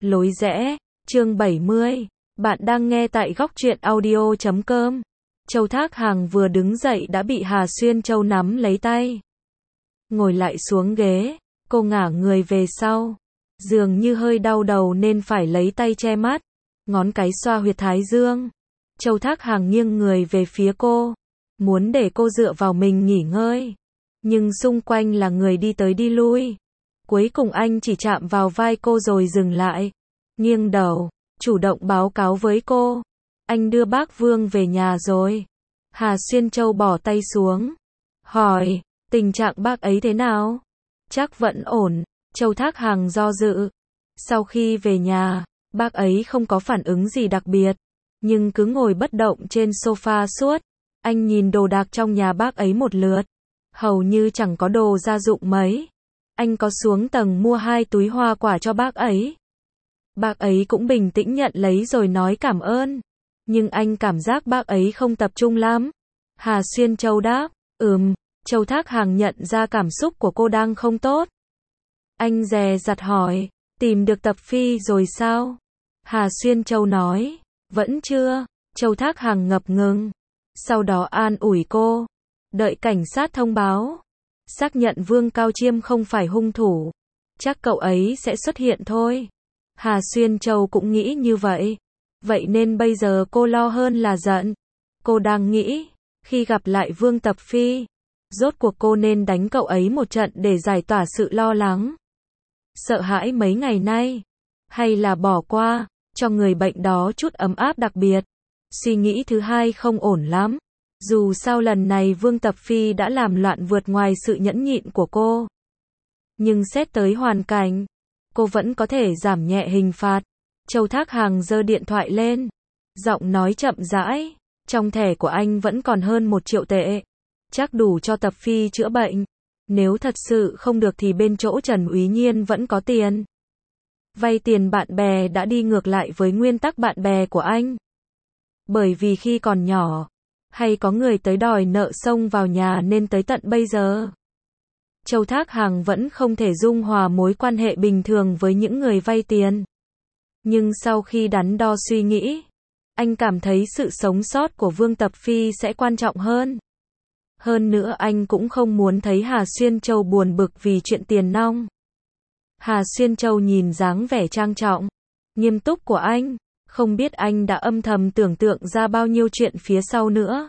Lối rẽ, chương 70. Bạn đang nghe tại góc truyện audio.com. Châu Thác Hàng vừa đứng dậy đã bị Hà Xuyên Châu nắm lấy tay. Ngồi lại xuống ghế, cô ngả người về sau. Dường như hơi đau đầu nên phải lấy tay che mắt. Ngón cái xoa huyệt thái dương. Châu Thác Hàng nghiêng người về phía cô. Muốn để cô dựa vào mình nghỉ ngơi. Nhưng xung quanh là người đi tới đi lui. Cuối cùng anh chỉ chạm vào vai cô rồi dừng lại. Nghiêng đầu, chủ động báo cáo với cô. Anh đưa bác Vương về nhà rồi. Hà Xuyên Châu bỏ tay xuống. Hỏi, tình trạng bác ấy thế nào? Chắc vẫn ổn. Châu Thác Hàng do dự. Sau khi về nhà, bác ấy không có phản ứng gì đặc biệt. Nhưng cứ ngồi bất động trên sofa suốt. Anh nhìn đồ đạc trong nhà bác ấy một lượt. Hầu như chẳng có đồ gia dụng mấy. Anh có xuống tầng mua 2 túi hoa quả cho bác ấy. Bác ấy cũng bình tĩnh nhận lấy rồi nói cảm ơn. Nhưng anh cảm giác bác ấy không tập trung lắm. Hà Xuyên Châu đáp, Châu Thác Hàng nhận ra cảm xúc của cô đang không tốt. Anh dè dặt hỏi, tìm được Tập Phi rồi sao? Hà Xuyên Châu nói, vẫn chưa. Châu Thác Hàng ngập ngừng. Sau đó an ủi cô, đợi cảnh sát thông báo. Xác nhận Vương Cao Chiêm không phải hung thủ. Chắc cậu ấy sẽ xuất hiện thôi. Hà Xuyên Châu cũng nghĩ như vậy. Vậy nên bây giờ cô lo hơn là giận. Cô đang nghĩ, khi gặp lại Vương Tập Phi, rốt cuộc cô nên đánh cậu ấy một trận để giải tỏa sự lo lắng, sợ hãi mấy ngày nay. Hay là bỏ qua, cho người bệnh đó chút ấm áp đặc biệt. Suy nghĩ thứ hai không ổn lắm. Dù sao lần này Vương Tập Phi đã làm loạn vượt ngoài sự nhẫn nhịn của cô. Nhưng xét tới hoàn cảnh, cô vẫn có thể giảm nhẹ hình phạt. Châu Thác Hàng giơ điện thoại lên. Giọng nói chậm rãi. Trong thẻ của anh vẫn còn hơn 1 triệu tệ. Chắc đủ cho Tập Phi chữa bệnh. Nếu thật sự không được thì bên chỗ Trần Úy Nhiên vẫn có tiền. Vay tiền bạn bè đã đi ngược lại với nguyên tắc bạn bè của anh. Bởi vì khi còn nhỏ, hay có người tới đòi nợ xông vào nhà nên tới tận bây giờ. Châu Thác Hàng vẫn không thể dung hòa mối quan hệ bình thường với những người vay tiền. Nhưng sau khi đắn đo suy nghĩ, anh cảm thấy sự sống sót của Vương Tập Phi sẽ quan trọng hơn. Hơn nữa anh cũng không muốn thấy Hà Xuyên Châu buồn bực vì chuyện tiền nong. Hà Xuyên Châu nhìn dáng vẻ trang trọng, nghiêm túc của anh. Không biết anh đã âm thầm tưởng tượng ra bao nhiêu chuyện phía sau nữa.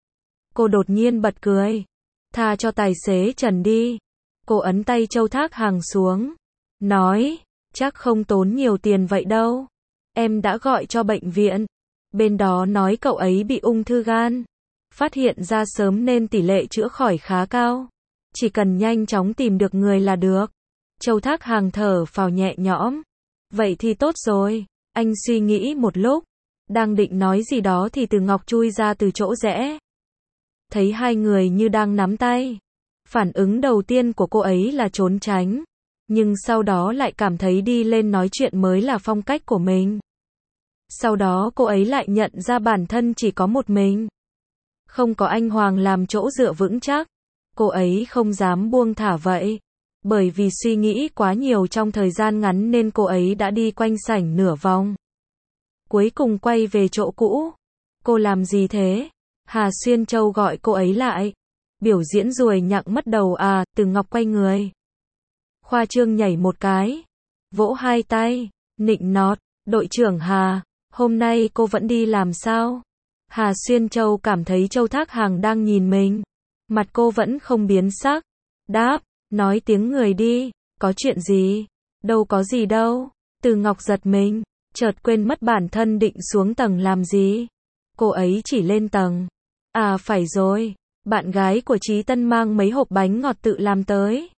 Cô đột nhiên bật cười. Tha cho tài xế Trần đi. Cô ấn tay Châu Thác Hàng xuống. Nói, chắc không tốn nhiều tiền vậy đâu. Em đã gọi cho bệnh viện. Bên đó nói cậu ấy bị ung thư gan. Phát hiện ra sớm nên tỷ lệ chữa khỏi khá cao. Chỉ cần nhanh chóng tìm được người là được. Châu Thác Hàng thở phào nhẹ nhõm. Vậy thì tốt rồi. Anh suy nghĩ một lúc. Đang định nói gì đó thì Từ Ngọc chui ra từ chỗ rẽ. Thấy hai người như đang nắm tay. Phản ứng đầu tiên của cô ấy là trốn tránh. Nhưng sau đó lại cảm thấy đi lên nói chuyện mới là phong cách của mình. Sau đó cô ấy lại nhận ra bản thân chỉ có một mình. Không có anh Hoàng làm chỗ dựa vững chắc. Cô ấy không dám buông thả vậy. Bởi vì suy nghĩ quá nhiều trong thời gian ngắn nên cô ấy đã đi quanh sảnh nửa vòng. Cuối cùng quay về chỗ cũ. Cô làm gì thế? Hà Xuyên Châu gọi cô ấy lại. Biểu diễn ruồi nhặng mất đầu à? Từ Ngọc quay người. Khoa trương nhảy một cái. Vỗ hai tay. Nịnh nọt. Đội trưởng Hà, hôm nay cô vẫn đi làm sao? Hà Xuyên Châu cảm thấy Châu Thác Hàng đang nhìn mình. Mặt cô vẫn không biến sắc. Đáp, nói tiếng người đi. Có chuyện gì? Đâu có gì đâu. Từ Ngọc giật mình. Chợt quên mất bản thân định xuống tầng làm gì. Cô ấy chỉ lên tầng. À phải rồi. Bạn gái của Chí Tân mang mấy hộp bánh ngọt tự làm tới.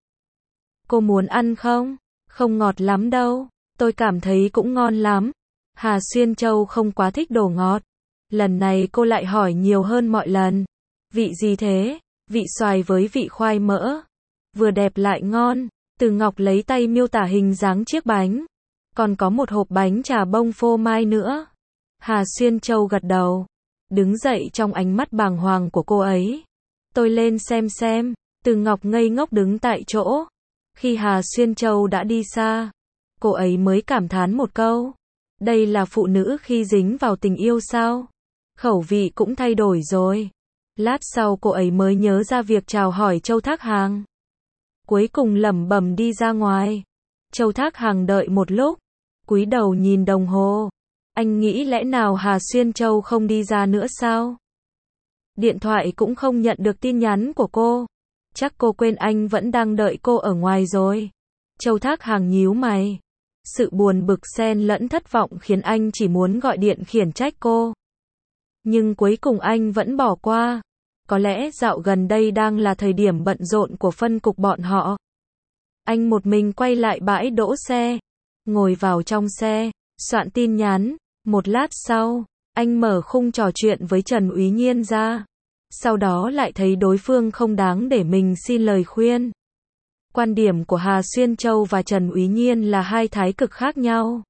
Cô muốn ăn không? Không ngọt lắm đâu. Tôi cảm thấy cũng ngon lắm. Hà Xuyên Châu không quá thích đồ ngọt. Lần này cô lại hỏi nhiều hơn mọi lần. Vị gì thế? Vị xoài với vị khoai mỡ. Vừa đẹp lại ngon. Từ Ngọc lấy tay miêu tả hình dáng chiếc bánh. Còn có một hộp bánh trà bông phô mai nữa. Hà Xuyên Châu gật đầu. Đứng dậy trong ánh mắt bàng hoàng của cô ấy. Tôi lên xem. Từ Ngọc ngây ngốc đứng tại chỗ. Khi Hà Xuyên Châu đã đi xa, cô ấy mới cảm thán một câu. Đây là phụ nữ khi dính vào tình yêu sao? Khẩu vị cũng thay đổi rồi. Lát sau cô ấy mới nhớ ra việc chào hỏi Châu Thác Hàng. Cuối cùng lẩm bẩm đi ra ngoài. Châu Thác Hàng đợi một lúc, cúi đầu nhìn đồng hồ. Anh nghĩ lẽ nào Hà Xuyên Châu không đi ra nữa sao? Điện thoại cũng không nhận được tin nhắn của cô. Chắc cô quên anh vẫn đang đợi cô ở ngoài rồi. Châu Thác Hàng nhíu mày. Sự buồn bực xen lẫn thất vọng khiến anh chỉ muốn gọi điện khiển trách cô. Nhưng cuối cùng anh vẫn bỏ qua. Có lẽ dạo gần đây đang là thời điểm bận rộn của phân cục bọn họ. Anh một mình quay lại bãi đỗ xe. Ngồi vào trong xe, soạn tin nhắn. Một lát sau, anh mở khung trò chuyện với Trần Úy Nhiên ra. Sau đó lại thấy đối phương không đáng để mình xin lời khuyên. Quan điểm của Hà Xuyên Châu và Trần Úy Nhiên là hai thái cực khác nhau.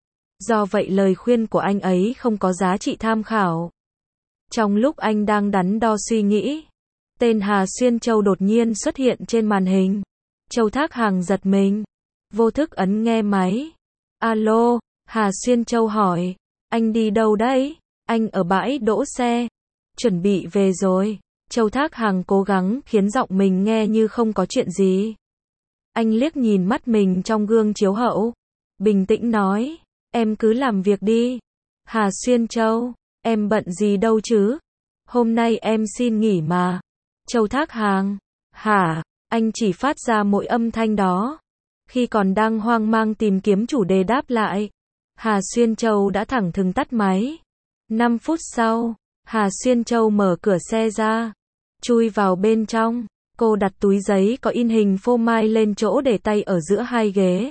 Do vậy lời khuyên của anh ấy không có giá trị tham khảo. Trong lúc anh đang đắn đo suy nghĩ, tên Hà Xuyên Châu đột nhiên xuất hiện trên màn hình. Châu Thác Hàng giật mình, vô thức ấn nghe máy. Alo, Hà Xuyên Châu hỏi, anh đi đâu đấy? Anh ở bãi đỗ xe, chuẩn bị về rồi. Châu Thác Hàng cố gắng khiến giọng mình nghe như không có chuyện gì. Anh liếc nhìn mắt mình trong gương chiếu hậu, bình tĩnh nói, em cứ làm việc đi. Hà Xuyên Châu, em bận gì đâu chứ? Hôm nay em xin nghỉ mà. Châu Thác Hàng, hả? Anh chỉ phát ra mỗi âm thanh đó. Khi còn đang hoang mang tìm kiếm chủ đề đáp lại, Hà Xuyên Châu đã thẳng thừng tắt máy. 5 phút sau, Hà Xuyên Châu mở cửa xe ra, chui vào bên trong. Cô đặt túi giấy có in hình phô mai lên chỗ để tay ở giữa hai ghế,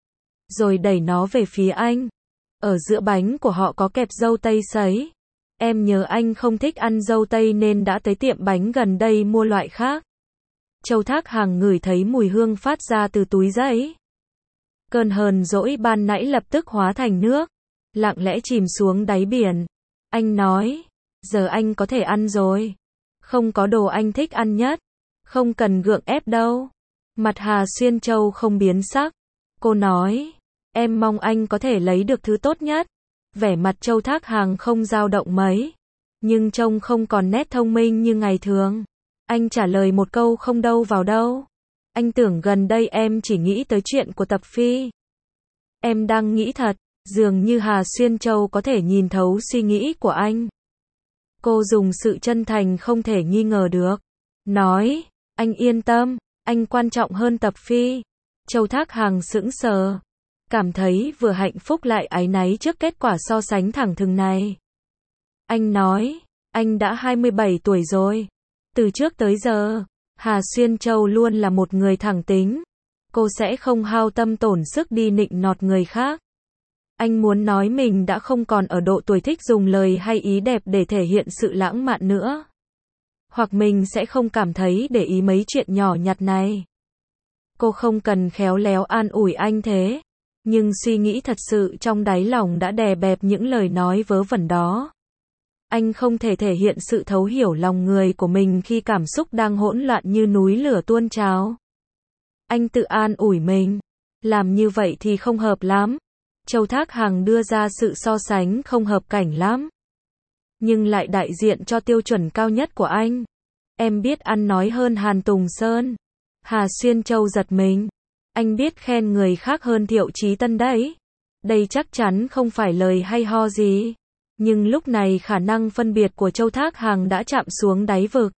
rồi đẩy nó về phía anh. Ở giữa bánh của họ có kẹp dâu tây sấy. Em nhớ anh không thích ăn dâu tây nên đã tới tiệm bánh gần đây mua loại khác. Châu Thác Hàng ngửi thấy mùi hương phát ra từ túi giấy. Cơn hờn dỗi ban nãy lập tức hóa thành nước, lặng lẽ chìm xuống đáy biển. Anh nói, giờ anh có thể ăn rồi. Không có đồ anh thích ăn nhất. Không cần gượng ép đâu. Mặt Hà Xuyên Châu không biến sắc. Cô nói, em mong anh có thể lấy được thứ tốt nhất. Vẻ mặt Châu Thác Hàng không dao động mấy, nhưng trông không còn nét thông minh như ngày thường. Anh trả lời một câu không đâu vào đâu. Anh tưởng gần đây em chỉ nghĩ tới chuyện của Tập Phi. Em đang nghĩ thật, dường như Hà Xuyên Châu có thể nhìn thấu suy nghĩ của anh. Cô dùng sự chân thành không thể nghi ngờ được. Nói, anh yên tâm, anh quan trọng hơn Tập Phi. Châu Thác Hàng sững sờ, cảm thấy vừa hạnh phúc lại áy náy trước kết quả so sánh thẳng thừng này. Anh nói, anh đã 27 tuổi rồi. Từ trước tới giờ, Hà Xuyên Châu luôn là một người thẳng tính. Cô sẽ không hao tâm tổn sức đi nịnh nọt người khác. Anh muốn nói mình đã không còn ở độ tuổi thích dùng lời hay ý đẹp để thể hiện sự lãng mạn nữa. Hoặc mình sẽ không cảm thấy để ý mấy chuyện nhỏ nhặt này. Cô không cần khéo léo an ủi anh thế. Nhưng suy nghĩ thật sự trong đáy lòng đã đè bẹp những lời nói vớ vẩn đó. Anh không thể thể hiện sự thấu hiểu lòng người của mình khi cảm xúc đang hỗn loạn như núi lửa tuôn trào. Anh tự an ủi mình. Làm như vậy thì không hợp lắm. Châu Thác Hàng đưa ra sự so sánh không hợp cảnh lắm. Nhưng lại đại diện cho tiêu chuẩn cao nhất của anh. Em biết ăn nói hơn Hàn Tùng Sơn. Hà Xuyên Châu giật mình. Anh biết khen người khác hơn Thiệu Chí Tân đấy. Đây chắc chắn không phải lời hay ho gì. Nhưng lúc này khả năng phân biệt của Châu Thác Hàng đã chạm xuống đáy vực.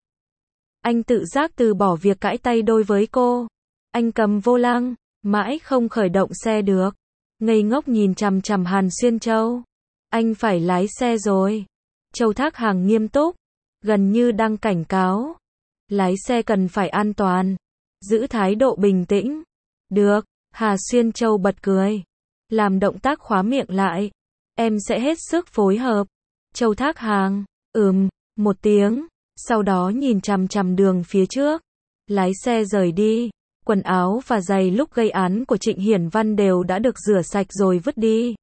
Anh tự giác từ bỏ việc cãi tay đôi với cô. Anh cầm vô lăng, mãi không khởi động xe được. Ngây ngốc nhìn chằm chằm Hàn Xuyên Châu. Anh phải lái xe rồi. Châu Thác Hàng nghiêm túc, gần như đang cảnh cáo. Lái xe cần phải an toàn, giữ thái độ bình tĩnh. Được, Hà Xuyên Châu bật cười, làm động tác khóa miệng lại. Em sẽ hết sức phối hợp. Châu Thác Hàng, một tiếng, sau đó nhìn chằm chằm đường phía trước. Lái xe rời đi. Quần áo và giày lúc gây án của Trịnh Hiển Văn đều đã được rửa sạch rồi vứt đi.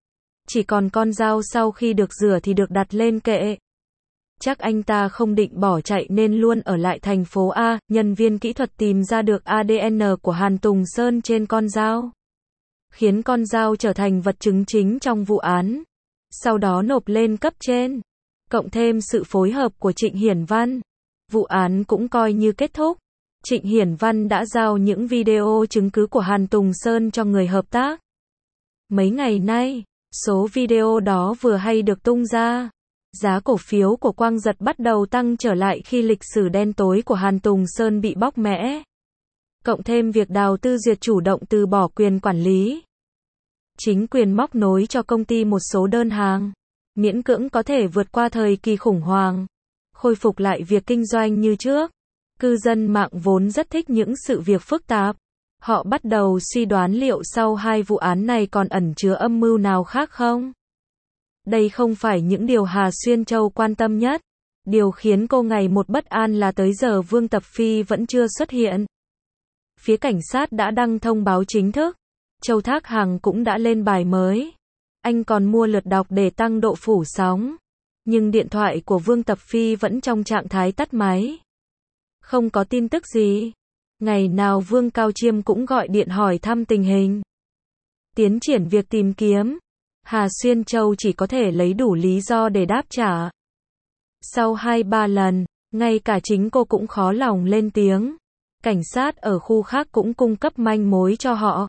Chỉ còn con dao sau khi được rửa thì được đặt lên kệ. Chắc anh ta không định bỏ chạy nên luôn ở lại thành phố A. Nhân viên kỹ thuật tìm ra được ADN của Hàn Tùng Sơn trên con dao. khiến con dao trở thành vật chứng chính trong vụ án, sau đó nộp lên cấp trên. Cộng thêm sự phối hợp của Trịnh Hiển Văn, vụ án cũng coi như kết thúc. Trịnh Hiển Văn đã giao những video chứng cứ của Hàn Tùng Sơn cho người hợp tác. Mấy ngày nay, số video đó vừa hay được tung ra. Giá cổ phiếu của Quang Giật bắt đầu tăng trở lại khi lịch sử đen tối của Hàn Tùng Sơn bị bóc mẽ. Cộng thêm việc Đào Tư Duyệt chủ động từ bỏ quyền quản lý. Chính quyền móc nối cho công ty một số đơn hàng, miễn cưỡng có thể vượt qua thời kỳ khủng hoảng, khôi phục lại việc kinh doanh như trước. Cư dân mạng vốn rất thích những sự việc phức tạp. Họ bắt đầu suy đoán liệu sau hai vụ án này còn ẩn chứa âm mưu nào khác không? Đây không phải những điều Hà Xuyên Châu quan tâm nhất. Điều khiến cô ngày một bất an là tới giờ Vương Tập Phi vẫn chưa xuất hiện. Phía cảnh sát đã đăng thông báo chính thức. Châu Thác Hằng cũng đã lên bài mới. Anh còn mua lượt đọc để tăng độ phủ sóng. Nhưng điện thoại của Vương Tập Phi vẫn trong trạng thái tắt máy. Không có tin tức gì. Ngày nào Vương Cao Chiêm cũng gọi điện hỏi thăm tình hình. Tiến triển việc tìm kiếm. Hà Xuyên Châu chỉ có thể lấy đủ lý do để đáp trả. Sau 2-3 lần, ngay cả chính cô cũng khó lòng lên tiếng. Cảnh sát ở khu khác cũng cung cấp manh mối cho họ.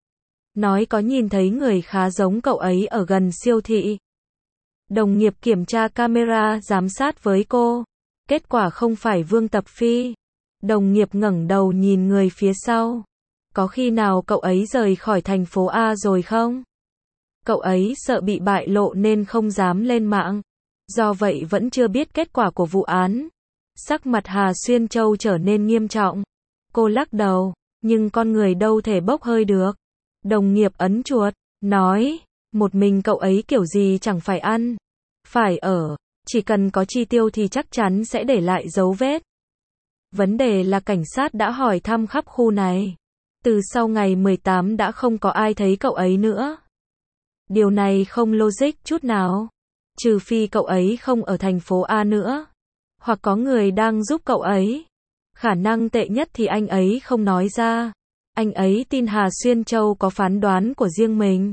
Nói có nhìn thấy người khá giống cậu ấy ở gần siêu thị. Đồng nghiệp kiểm tra camera giám sát với cô. Kết quả không phải Vương Tập Phi. Đồng nghiệp ngẩng đầu nhìn người phía sau. Có khi nào cậu ấy rời khỏi thành phố A rồi không? Cậu ấy sợ bị bại lộ nên không dám lên mạng. Do vậy vẫn chưa biết kết quả của vụ án. Sắc mặt Hà Xuyên Châu trở nên nghiêm trọng. Cô lắc đầu, nhưng con người đâu thể bốc hơi được. Đồng nghiệp ấn chuột, nói, một mình cậu ấy kiểu gì chẳng phải ăn, phải ở, chỉ cần có chi tiêu thì chắc chắn sẽ để lại dấu vết. Vấn đề là cảnh sát đã hỏi thăm khắp khu này. Từ sau ngày 18 đã không có ai thấy cậu ấy nữa. Điều này không logic chút nào. Trừ phi cậu ấy không ở thành phố A nữa. Hoặc có người đang giúp cậu ấy. Khả năng tệ nhất thì anh ấy không nói ra. Anh ấy tin Hà Xuyên Châu có phán đoán của riêng mình.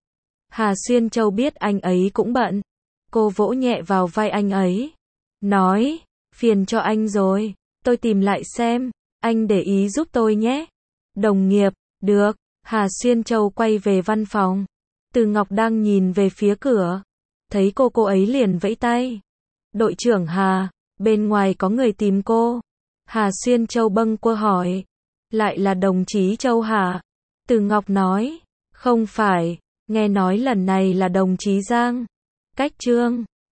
Hà Xuyên Châu biết anh ấy cũng bận. Cô vỗ nhẹ vào vai anh ấy. Nói, phiền cho anh rồi. Tôi tìm lại xem. Anh để ý giúp tôi nhé. Đồng nghiệp, được. Hà Xuyên Châu quay về văn phòng. Từ Ngọc đang nhìn về phía cửa. Thấy cô ấy liền vẫy tay. Đội trưởng Hà, bên ngoài có người tìm cô. Hà Xuyên Châu bâng quơ hỏi. Lại là đồng chí Châu hả? Từ Ngọc nói. Không phải, nghe nói lần này là đồng chí Giang. Cách Trương.